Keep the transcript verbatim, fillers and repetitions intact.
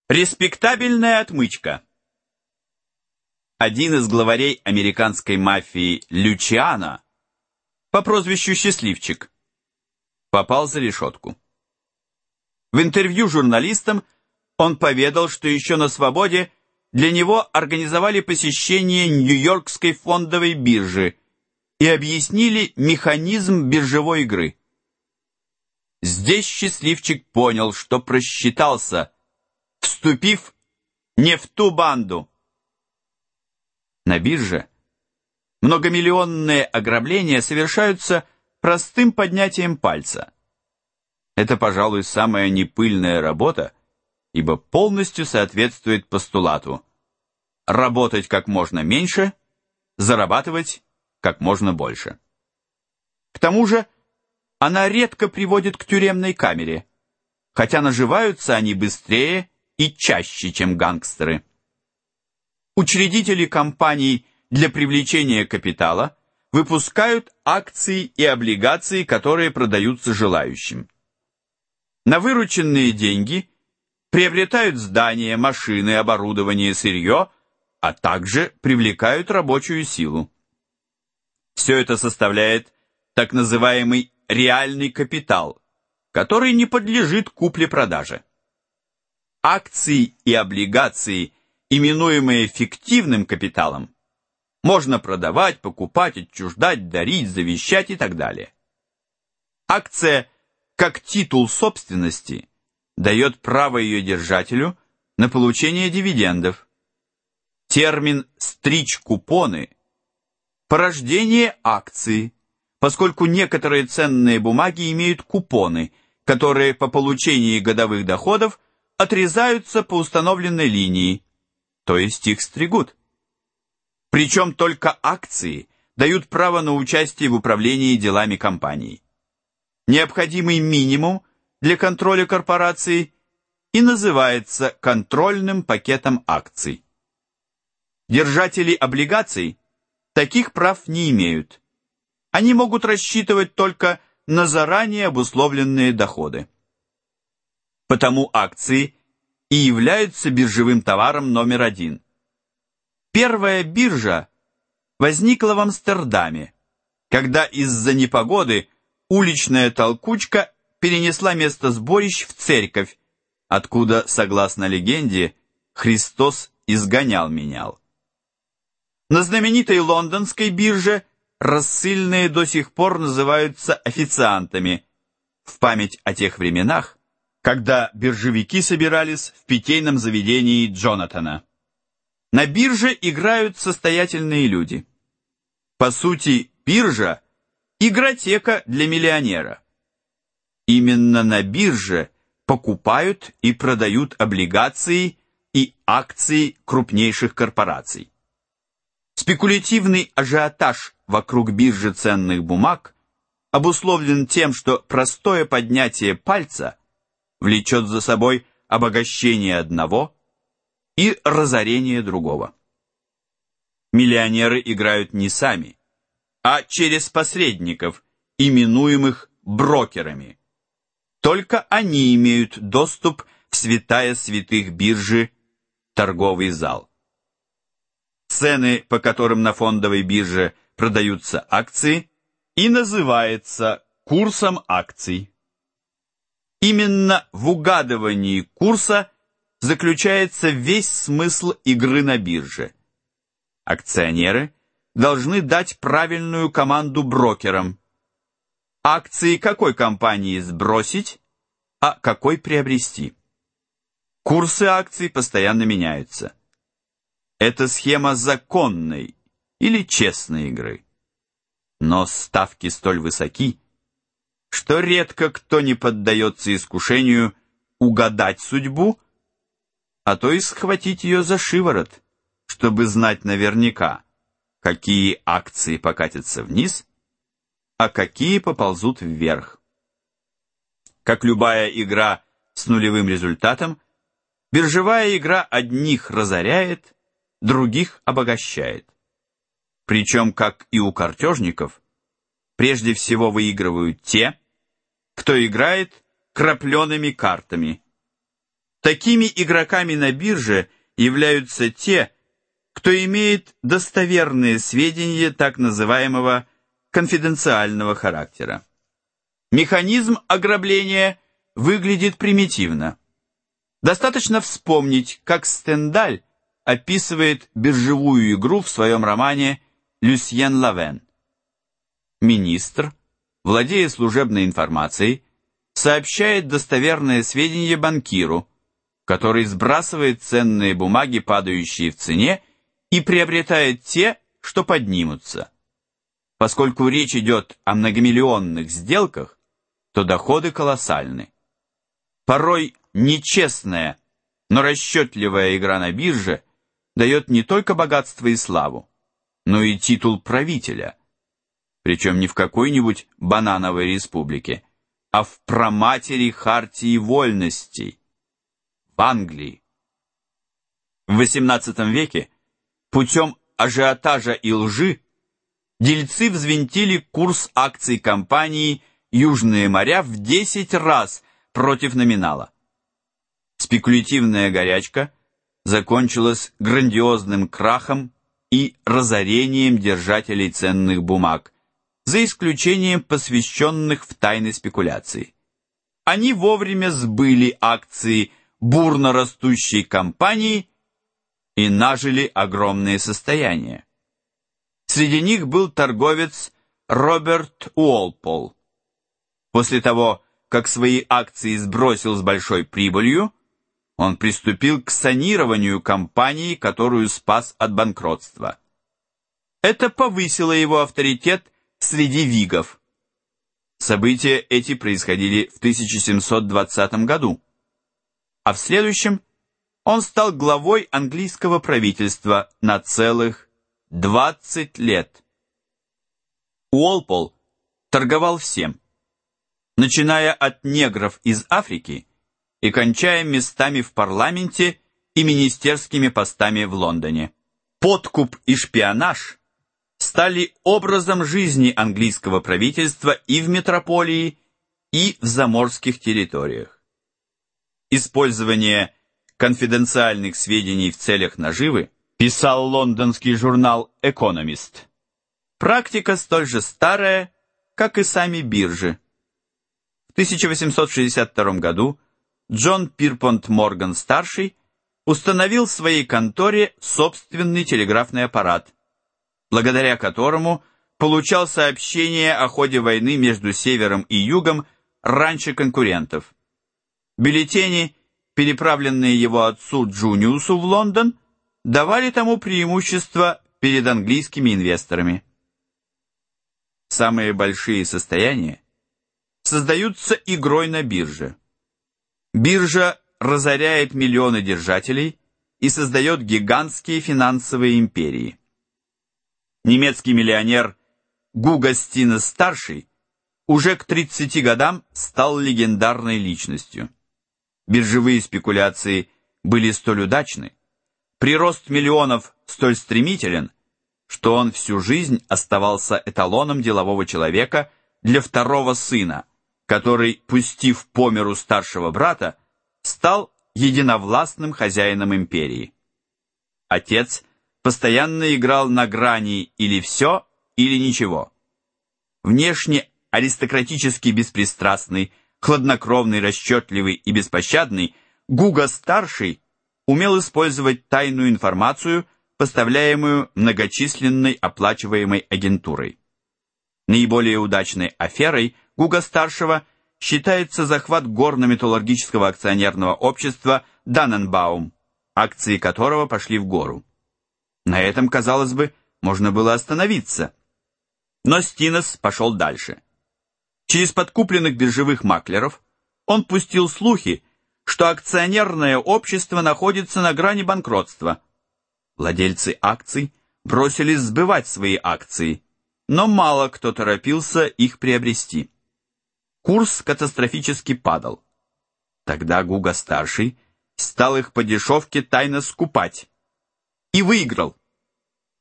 Респектабельная отмычка. Один из главарей американской мафии Лючиано по прозвищу Счастливчик попал за решетку. В интервью журналистам он поведал, что еще на свободе для него организовали посещение Нью-Йоркской фондовой биржи и объяснили механизм биржевой игры. Здесь Счастливчик понял, что просчитался, вступив не в ту банду. На бирже многомиллионные ограбления совершаются простым поднятием пальца. Это, пожалуй, самая непыльная работа, ибо полностью соответствует постулату работать как можно меньше, зарабатывать как можно больше. К тому же она редко приводит к тюремной камере, хотя наживаются они быстрее и чаще, чем гангстеры. Учредители компаний для привлечения капитала выпускают акции и облигации, которые продаются желающим. На вырученные деньги приобретают здания, машины, оборудование, сырье, а также привлекают рабочую силу. Все это составляет так называемый реальный капитал, который не подлежит купле-продаже. Акции и облигации, именуемые фиктивным капиталом, можно продавать, покупать, отчуждать, дарить, завещать и так далее. Акция, как титул собственности, дает право ее держателю на получение дивидендов. Термин «стричь купоны» – порождение акции, поскольку некоторые ценные бумаги имеют купоны, которые по получении годовых доходов отрезаются по установленной линии, то есть их стригут. Причем только акции дают право на участие в управлении делами компании. Необходимый минимум для контроля корпорации и называется контрольным пакетом акций. Держатели облигаций таких прав не имеют. Они могут рассчитывать только на заранее обусловленные доходы. Потому акции и являются биржевым товаром номер один. Первая биржа возникла в Амстердаме, когда из-за непогоды уличная толкучка перенесла место сборищ в церковь, откуда, согласно легенде, Христос изгонял менял. На знаменитой лондонской бирже рассыльные до сих пор называются официантами, в память о тех временах, когда биржевики собирались в питейном заведении Джонатана. На бирже играют состоятельные люди. По сути, биржа – игротека для миллионера. Именно на бирже покупают и продают облигации и акции крупнейших корпораций. Спекулятивный ажиотаж вокруг биржи ценных бумаг обусловлен тем, что простое поднятие пальца влечет за собой обогащение одного и разорение другого. Миллионеры играют не сами, а через посредников, именуемых брокерами. Только они имеют доступ в святая святых биржи – торговый зал. Цены, по которым на фондовой бирже продаются акции, и называется курсом акций. Именно в угадывании курса заключается весь смысл игры на бирже. Акционеры должны дать правильную команду брокерам. Акции какой компании сбросить, а какой приобрести. Курсы акций постоянно меняются. Это схема законной или честной игры. Но ставки столь высоки, что редко кто не поддается искушению угадать судьбу, а то и схватить ее за шиворот, чтобы знать наверняка, какие акции покатятся вниз, а какие поползут вверх. Как любая игра с нулевым результатом, биржевая игра одних разоряет, других обогащает. Причем, как и у картежников, прежде всего выигрывают те, кто играет крапленными картами. Такими игроками на бирже являются те, кто имеет достоверные сведения так называемого конфиденциального характера. Механизм ограбления выглядит примитивно. Достаточно вспомнить, как Стендаль описывает биржевую игру в своем романе «Люсьен Лавен». Министр, владея служебной информацией, сообщает достоверные сведения банкиру, который сбрасывает ценные бумаги, падающие в цене, и приобретает те, что поднимутся. Поскольку речь идет о многомиллионных сделках, то доходы колоссальны. Порой нечестная, но расчетливая игра на бирже дает не только богатство и славу, но и титул правителя, причем не в какой-нибудь банановой республике, а в праматери хартии вольностей, в Англии. В восемнадцатом веке путем ажиотажа и лжи дельцы взвинтили курс акций компании «Южные моря» в десять раз против номинала. Спекулятивная горячка закончилась грандиозным крахом и разорением держателей ценных бумаг, за исключением посвященных в тайны спекуляции. Они вовремя сбыли акции бурно растущей компании и нажили огромные состояния. Среди них был торговец Роберт Уолпол. После того, как свои акции сбросил с большой прибылью, он приступил к санированию компании, которую спас от банкротства. Это повысило его авторитет среди вигов. События эти происходили в тысяча семьсот двадцатом году, а в следующем он стал главой английского правительства на целых двадцать лет. Уолпол торговал всем, начиная от негров из Африки и кончая местами в парламенте и министерскими постами в Лондоне. Подкуп и шпионаж стали образом жизни английского правительства и в метрополии, и в заморских территориях. Использование конфиденциальных сведений в целях наживы, писал лондонский журнал «Экономист», практика столь же старая, как и сами биржи. В тысяча восемьсот шестьдесят втором году Джон Пирпонт Морган-старший установил в своей конторе собственный телеграфный аппарат, благодаря которому получал сообщения о ходе войны между Севером и Югом раньше конкурентов. Бюллетени, переправленные его отцу Джуниусу в Лондон, давали тому преимущество перед английскими инвесторами. Самые большие состояния создаются игрой на бирже. Биржа разоряет миллионы держателей и создает гигантские финансовые империи. Немецкий миллионер Гуго Стинес-старший уже к тридцати годам стал легендарной личностью. Биржевые спекуляции были столь удачны, прирост миллионов столь стремителен, что он всю жизнь оставался эталоном делового человека для второго сына, который, пустив по миру старшего брата, стал единовластным хозяином империи. Отец постоянно играл на грани или все, или ничего. Внешне аристократически беспристрастный, хладнокровный, расчетливый и беспощадный, Гуго-старший умел использовать тайную информацию, поставляемую многочисленной оплачиваемой агентурой. Наиболее удачной аферой Гуго-старшего считается захват горно-металлургического акционерного общества «Данненбаум», акции которого пошли в гору. На этом, казалось бы, можно было остановиться. Но Стинес пошел дальше. Через подкупленных биржевых маклеров он пустил слухи, что акционерное общество находится на грани банкротства. Владельцы акций бросились сбывать свои акции, но мало кто торопился их приобрести. Курс катастрофически падал. Тогда Гуго-старший стал их по дешевке тайно скупать и выиграл.